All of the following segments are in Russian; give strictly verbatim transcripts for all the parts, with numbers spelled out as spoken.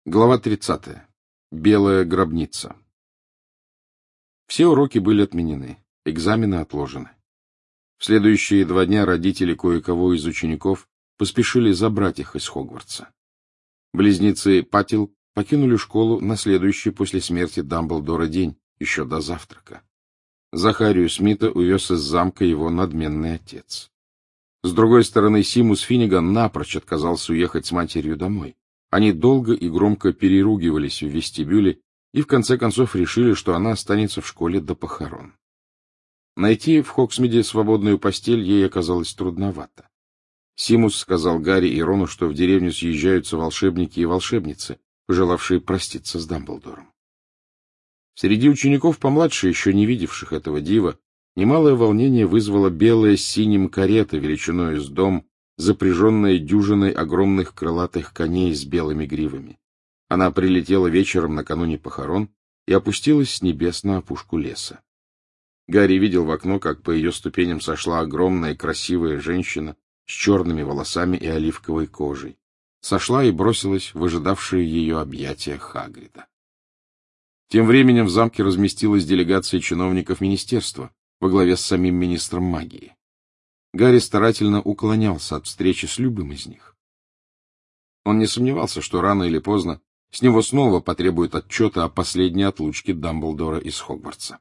Глава тридцатая. Белая гробница. Все уроки были отменены, экзамены отложены. В следующие два дня родители кое-кого из учеников поспешили забрать их из Хогвартса. Близнецы Паттил покинули школу на следующий после смерти Дамблдора день, еще до завтрака. Захарию Смита увез из замка его надменный отец. С другой стороны, Симус Финниган напрочь отказался уехать с матерью домой. Они долго и громко переругивались в вестибюле и в конце концов решили, что она останется в школе до похорон. Найти в Хоксмиде свободную постель ей оказалось трудновато. Симус сказал Гарри и Рону, что в деревню съезжаются волшебники и волшебницы, пожелавшие проститься с Дамблдором. Среди учеников помладше, еще не видевших этого дива, немалое волнение вызвала белая с синим карета величиной с дом, запряженная дюжиной огромных крылатых коней с белыми гривами. Она прилетела вечером накануне похорон и опустилась с небес на опушку леса. Гарри видел в окно, как по ее ступеням сошла огромная красивая женщина с черными волосами и оливковой кожей. Сошла и бросилась в ожидавшие ее объятия Хагрида. Тем временем в замке разместилась делегация чиновников министерства во главе с самим министром магии. Гарри старательно уклонялся от встречи с любым из них. Он не сомневался, что рано или поздно с него снова потребуют отчета о последней отлучке Дамблдора из Хогвартса.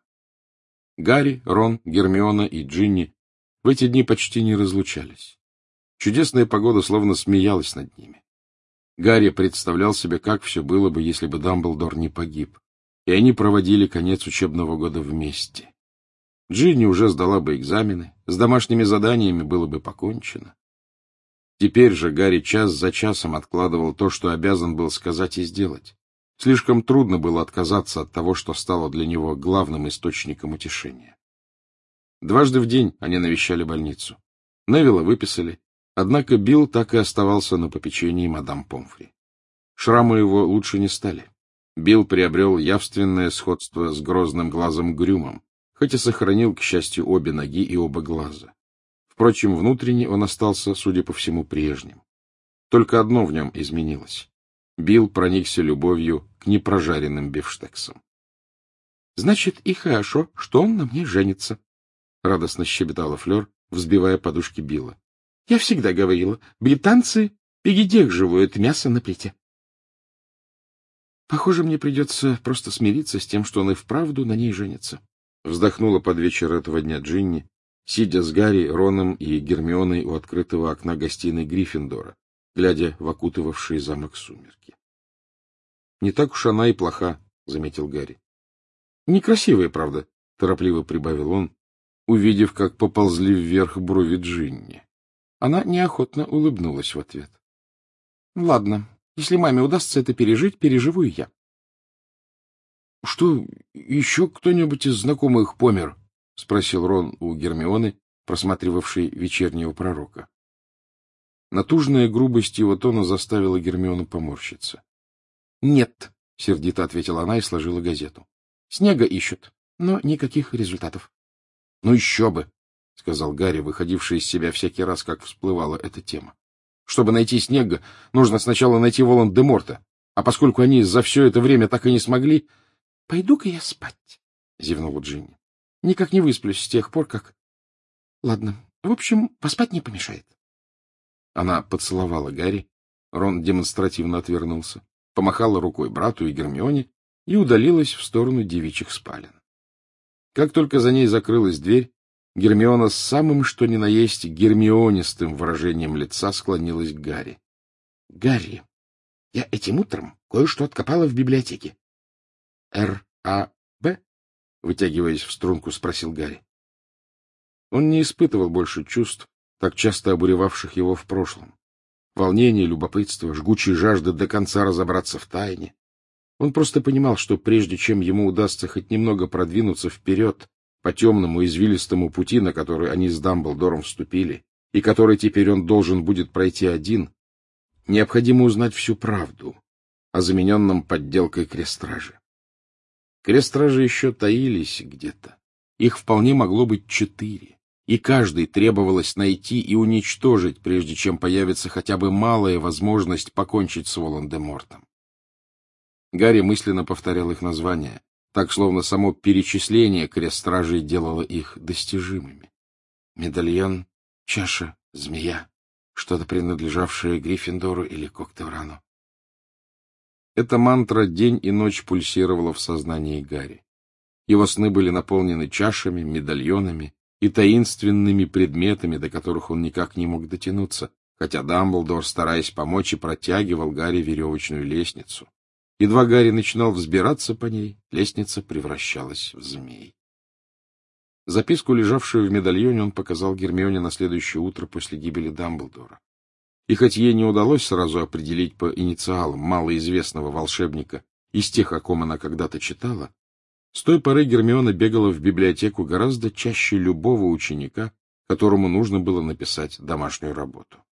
Гарри, Рон, Гермиона и Джинни в эти дни почти не разлучались. Чудесная погода словно смеялась над ними. Гарри представлял себе, как все было бы, если бы Дамблдор не погиб, и они проводили конец учебного года вместе. Джинни уже сдала бы экзамены, с домашними заданиями было бы покончено. Теперь же Гарри час за часом откладывал то, что обязан был сказать и сделать. Слишком трудно было отказаться от того, что стало для него главным источником утешения. Дважды в день они навещали больницу. Невилла выписали, однако Билл так и оставался на попечении мадам Помфри. Шрамы его лучше не стали. Билл приобрел явственное сходство с грозным глазом Грюмом, хоть и сохранил, к счастью, обе ноги и оба глаза. Впрочем, внутренне он остался, судя по всему, прежним. Только одно в нем изменилось. Билл проникся любовью к непрожаренным бифштексам. — Значит, и хорошо, что он на мне женится, — радостно щебетала Флёр, взбивая подушки Билла. — Я всегда говорила, британцы передерживают мясо на плите. Похоже, мне придется просто смириться с тем, что он и вправду на ней женится. Вздохнула под вечер этого дня Джинни, сидя с Гарри, Роном и Гермионой у открытого окна гостиной Гриффиндора, глядя в окутывавшие замок сумерки. — Не так уж она и плоха, — заметил Гарри. — Некрасивая, правда, — торопливо прибавил он, увидев, как поползли вверх брови Джинни. Она неохотно улыбнулась в ответ. — Ладно, если маме удастся это пережить, переживу и я. — Что, еще кто-нибудь из знакомых помер? — спросил Рон у Гермионы, просматривавшей вечернего пророка. Натужная грубость его тона заставила Гермиону поморщиться. — Нет, — сердито ответила она и сложила газету. — Снега ищут, но никаких результатов. — Ну еще бы, — сказал Гарри, выходивший из себя всякий раз, как всплывала эта тема. — Чтобы найти Снега, нужно сначала найти Волан-де-Морта, а поскольку они за все это время так и не смогли... — Пойду-ка я спать, — зевнула Джинни. — Никак не высплюсь с тех пор, как... Ладно, в общем, поспать не помешает. Она поцеловала Гарри, Рон демонстративно отвернулся, помахала рукой брату и Гермионе и удалилась в сторону девичьих спален. Как только за ней закрылась дверь, Гермиона с самым что ни на есть гермионистым выражением лица склонилась к Гарри. — Гарри, я этим утром кое-что откопала в библиотеке. — Р А Б? — вытягиваясь в струнку, спросил Гарри. Он не испытывал больше чувств, так часто обуревавших его в прошлом. Волнение, любопытство, жгучей жажды до конца разобраться в тайне. Он просто понимал, что прежде чем ему удастся хоть немного продвинуться вперед по темному извилистому пути, на который они с Дамблдором вступили, и который теперь он должен будет пройти один, необходимо узнать всю правду о замененном подделкой крестраже. Крестражи еще таились где-то. Их вполне могло быть четыре, и каждый требовалось найти и уничтожить, прежде чем появится хотя бы малая возможность покончить с Волан-де-Мортом. Гарри мысленно повторял их названия, так, словно само перечисление крест-стражей делало их достижимыми. Медальон, чаша, змея, что-то принадлежавшее Гриффиндору или Когтеврану. Эта мантра день и ночь пульсировала в сознании Гарри. Его сны были наполнены чашами, медальонами и таинственными предметами, до которых он никак не мог дотянуться, хотя Дамблдор, стараясь помочь, и протягивал Гарри веревочную лестницу. Едва Гарри начинал взбираться по ней, лестница превращалась в змей. Записку, лежавшую в медальоне, он показал Гермионе на следующее утро после гибели Дамблдора. И хоть ей не удалось сразу определить по инициалам малоизвестного волшебника из тех, о ком она когда-то читала, с той поры Гермиона бегала в библиотеку гораздо чаще любого ученика, которому нужно было написать домашнюю работу.